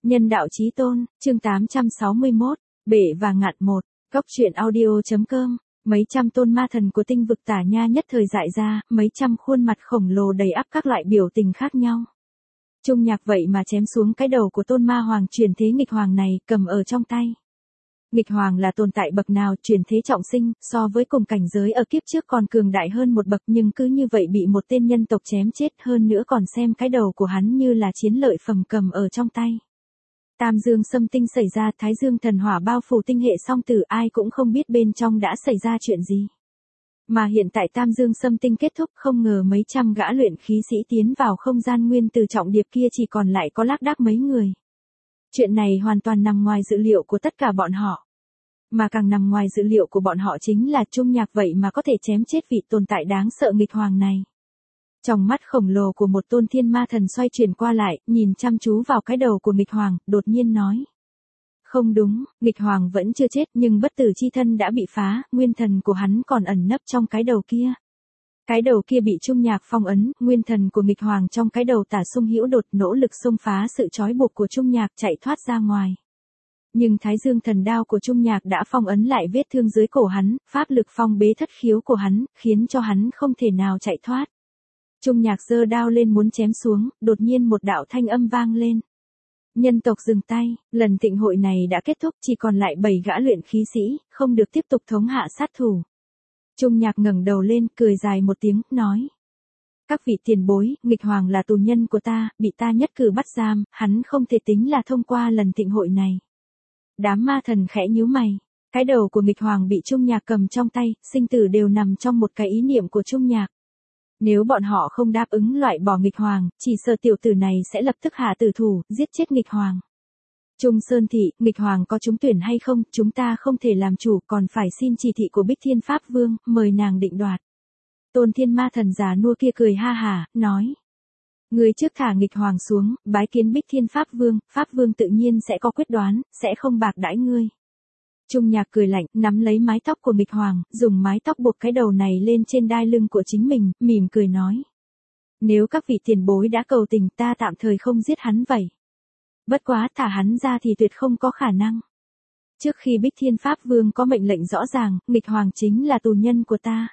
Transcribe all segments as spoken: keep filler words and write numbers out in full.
Nhân đạo chí tôn, chương tám trăm sáu mươi mốt, bể và ngạn một, góc truyện audio.com, mấy trăm tôn ma thần của tinh vực Tả Nha nhất thời dại ra, mấy trăm khuôn mặt khổng lồ đầy ắp các loại biểu tình khác nhau. Trung Nhạc vậy mà chém xuống cái đầu của tôn ma hoàng truyền thế nghịch hoàng này, cầm ở trong tay. Nghịch hoàng là tồn tại bậc nào truyền thế trọng sinh, so với cùng cảnh giới ở kiếp trước còn cường đại hơn một bậc, nhưng cứ như vậy bị một tên nhân tộc chém chết, hơn nữa còn xem cái đầu của hắn như là chiến lợi phẩm cầm ở trong tay. Tam dương xâm tinh xảy ra, thái dương thần hỏa bao phủ tinh hệ song tử, ai cũng không biết bên trong đã xảy ra chuyện gì. Mà hiện tại tam dương xâm tinh kết thúc, không ngờ mấy trăm gã luyện khí sĩ tiến vào không gian nguyên từ trọng điệp kia chỉ còn lại có lác đác mấy người. Chuyện này hoàn toàn nằm ngoài dự liệu của tất cả bọn họ. Mà càng nằm ngoài dự liệu của bọn họ chính là Trung Nhạc vậy mà có thể chém chết vị tồn tại đáng sợ nghịch hoàng này. Trong mắt khổng lồ của một tôn thiên ma thần xoay chuyển qua lại, nhìn chăm chú vào cái đầu của nghịch hoàng, đột nhiên nói. Không đúng, nghịch hoàng vẫn chưa chết nhưng bất tử chi thân đã bị phá, nguyên thần của hắn còn ẩn nấp trong cái đầu kia. Cái đầu kia bị Trung Nhạc phong ấn, nguyên thần của nghịch hoàng trong cái đầu Tả Sung Hữu đột nỗ lực xông phá sự trói buộc của Trung Nhạc chạy thoát ra ngoài. Nhưng thái dương thần đao của Trung Nhạc đã phong ấn lại vết thương dưới cổ hắn, pháp lực phong bế thất khiếu của hắn, khiến cho hắn không thể nào chạy thoát. Trung Nhạc giơ đao lên muốn chém xuống, đột nhiên một đạo thanh âm vang lên. Nhân tộc dừng tay, lần tịnh hội này đã kết thúc, chỉ còn lại bảy gã luyện khí sĩ, không được tiếp tục thống hạ sát thủ. Trung Nhạc ngẩng đầu lên, cười dài một tiếng, nói. Các vị tiền bối, nghịch hoàng là tù nhân của ta, bị ta nhất cử bắt giam, hắn không thể tính là thông qua lần tịnh hội này. Đám ma thần khẽ nhíu mày. Cái đầu của nghịch hoàng bị Trung Nhạc cầm trong tay, sinh tử đều nằm trong một cái ý niệm của Trung Nhạc. Nếu bọn họ không đáp ứng loại bỏ nghịch hoàng, chỉ sợ tiểu tử này sẽ lập tức hạ tử thủ, giết chết nghịch hoàng. Trung Sơn Thị, nghịch hoàng có trúng tuyển hay không, chúng ta không thể làm chủ, còn phải xin chỉ thị của Bích Thiên Pháp Vương, mời nàng định đoạt. Tôn thiên ma thần già nua kia cười ha hả, nói. Người trước thả nghịch hoàng xuống, bái kiến Bích Thiên Pháp Vương, Pháp Vương tự nhiên sẽ có quyết đoán, sẽ không bạc đãi ngươi. Trung Nhạc cười lạnh, nắm lấy mái tóc của nghịch hoàng, dùng mái tóc buộc cái đầu này lên trên đai lưng của chính mình, mỉm cười nói. Nếu các vị tiền bối đã cầu tình, ta tạm thời không giết hắn vậy. Bất quá thả hắn ra thì tuyệt không có khả năng. Trước khi Bích Thiên Pháp Vương có mệnh lệnh rõ ràng, nghịch hoàng chính là tù nhân của ta.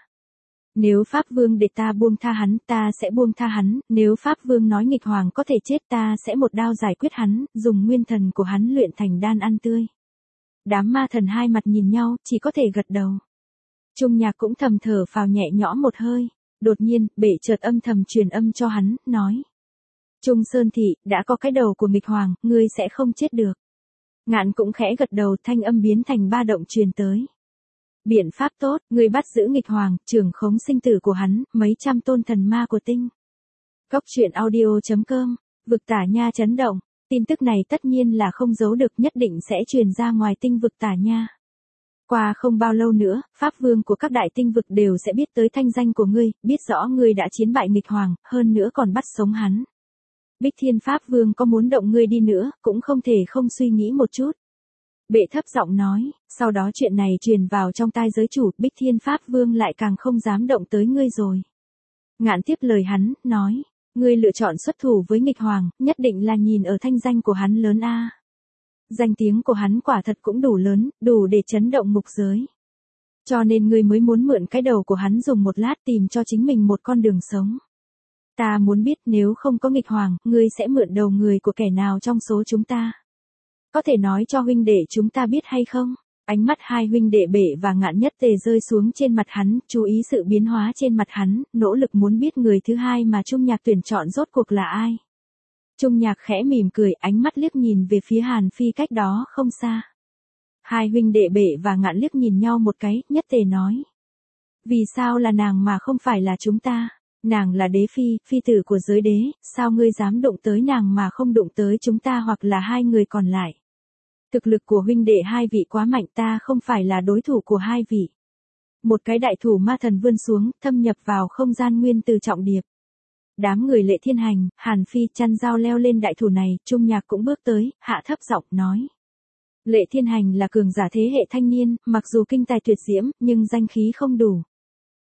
Nếu Pháp Vương để ta buông tha hắn, ta sẽ buông tha hắn, nếu Pháp Vương nói nghịch hoàng có thể chết, ta sẽ một đao giải quyết hắn, dùng nguyên thần của hắn luyện thành đan ăn tươi. Đám ma thần hai mặt nhìn nhau, chỉ có thể gật đầu. Trung Nhạc cũng thầm thở phào nhẹ nhõm một hơi, đột nhiên, bể chợt âm thầm truyền âm cho hắn, nói. Trung Sơn Thị, đã có cái đầu của nghịch hoàng, ngươi sẽ không chết được. Ngạn cũng khẽ gật đầu, thanh âm biến thành ba động truyền tới. Biện pháp tốt, ngươi bắt giữ nghịch hoàng, trưởng khống sinh tử của hắn, mấy trăm tôn thần ma của tinh. Góc truyện audio.com, vực Tả Nha chấn động. Tin tức này tất nhiên là không giấu được, nhất định sẽ truyền ra ngoài tinh vực Tả Nha. Qua không bao lâu nữa, Pháp Vương của các đại tinh vực đều sẽ biết tới thanh danh của ngươi, biết rõ ngươi đã chiến bại nghịch hoàng, hơn nữa còn bắt sống hắn. Bích Thiên Pháp Vương có muốn động ngươi đi nữa, cũng không thể không suy nghĩ một chút. Bệ thấp giọng nói, sau đó chuyện này truyền vào trong tai giới chủ, Bích Thiên Pháp Vương lại càng không dám động tới ngươi rồi. Ngạn tiếp lời hắn, nói. Ngươi lựa chọn xuất thủ với nghịch hoàng, nhất định là nhìn ở thanh danh của hắn lớn a. Danh tiếng của hắn quả thật cũng đủ lớn, đủ để chấn động mục giới. Cho nên ngươi mới muốn mượn cái đầu của hắn dùng một lát tìm cho chính mình một con đường sống. Ta muốn biết nếu không có nghịch hoàng, ngươi sẽ mượn đầu người của kẻ nào trong số chúng ta? Có thể nói cho huynh đệ chúng ta biết hay không? Ánh mắt hai huynh đệ Bể và Ngạn nhất tề rơi xuống trên mặt hắn, chú ý sự biến hóa trên mặt hắn, nỗ lực muốn biết người thứ hai mà Trung Nhạc tuyển chọn rốt cuộc là ai. Trung Nhạc khẽ mỉm cười, ánh mắt liếc nhìn về phía Hàn Phi cách đó không xa. Hai huynh đệ Bể và Ngạn liếc nhìn nhau một cái, nhất tề nói. Vì sao là nàng mà không phải là chúng ta? Nàng là đế phi, phi tử của giới đế, sao ngươi dám đụng tới nàng mà không đụng tới chúng ta hoặc là hai người còn lại? Thực lực của huynh đệ hai vị quá mạnh, ta không phải là đối thủ của hai vị. Một cái đại thủ ma thần vươn xuống, thâm nhập vào không gian nguyên từ trọng điệp. Đám người Lệ Thiên Hành, Hàn Phi chăn dao leo lên đại thủ này, Trung Nhạc cũng bước tới, hạ thấp giọng nói. Lệ Thiên Hành là cường giả thế hệ thanh niên, mặc dù kinh tài tuyệt diễm, nhưng danh khí không đủ.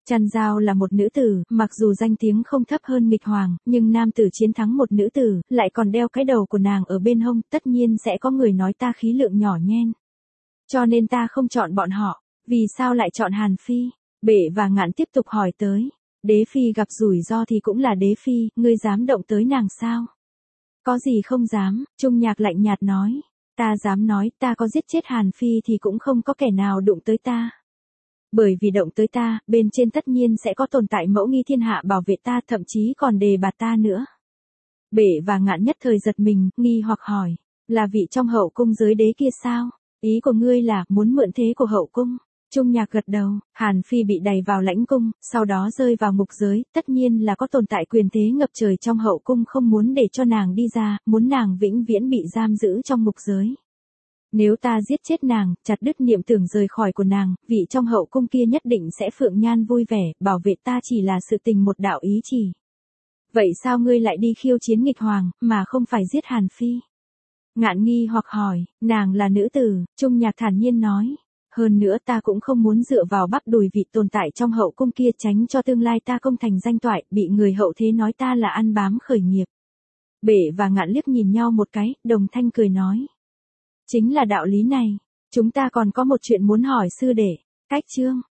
Chăn Dao là một nữ tử, mặc dù danh tiếng không thấp hơn nghịch hoàng, nhưng nam tử chiến thắng một nữ tử, lại còn đeo cái đầu của nàng ở bên hông, tất nhiên sẽ có người nói ta khí lượng nhỏ nhen. Cho nên ta không chọn bọn họ, vì sao lại chọn Hàn Phi? Bệ và Ngạn tiếp tục hỏi tới. Đế Phi gặp rủi ro thì cũng là Đế Phi, ngươi dám động tới nàng sao? Có gì không dám, Trung Nhạc lạnh nhạt nói. Ta dám nói, ta có giết chết Hàn Phi thì cũng không có kẻ nào đụng tới ta. Bởi vì động tới ta, bên trên tất nhiên sẽ có tồn tại mẫu nghi thiên hạ bảo vệ ta, thậm chí còn đề bạt ta nữa. Bệ và Ngạn nhất thời giật mình, nghi hoặc hỏi, là vị trong hậu cung giới đế kia sao? Ý của ngươi là muốn mượn thế của hậu cung? Trung Nhạc gật đầu, Hàn Phi bị đày vào lãnh cung, sau đó rơi vào ngục giới, tất nhiên là có tồn tại quyền thế ngập trời trong hậu cung không muốn để cho nàng đi ra, muốn nàng vĩnh viễn bị giam giữ trong ngục giới. Nếu ta giết chết nàng, chặt đứt niệm tưởng rời khỏi của nàng, vị trong hậu cung kia nhất định sẽ phượng nhan vui vẻ, bảo vệ ta chỉ là sự tình một đạo ý chỉ. Vậy sao ngươi lại đi khiêu chiến nghịch hoàng, mà không phải giết Hàn Phi? Ngạn nghi hoặc hỏi, nàng là nữ tử, Trung Nhạc thản nhiên nói. Hơn nữa ta cũng không muốn dựa vào bắp đùi vị tồn tại trong hậu cung kia tránh cho tương lai ta công thành danh toại, bị người hậu thế nói ta là ăn bám khởi nghiệp. Bệ và Ngạn liếc nhìn nhau một cái, đồng thanh cười nói. Chính là đạo lý này, chúng ta còn có một chuyện muốn hỏi sư đệ. Cách chương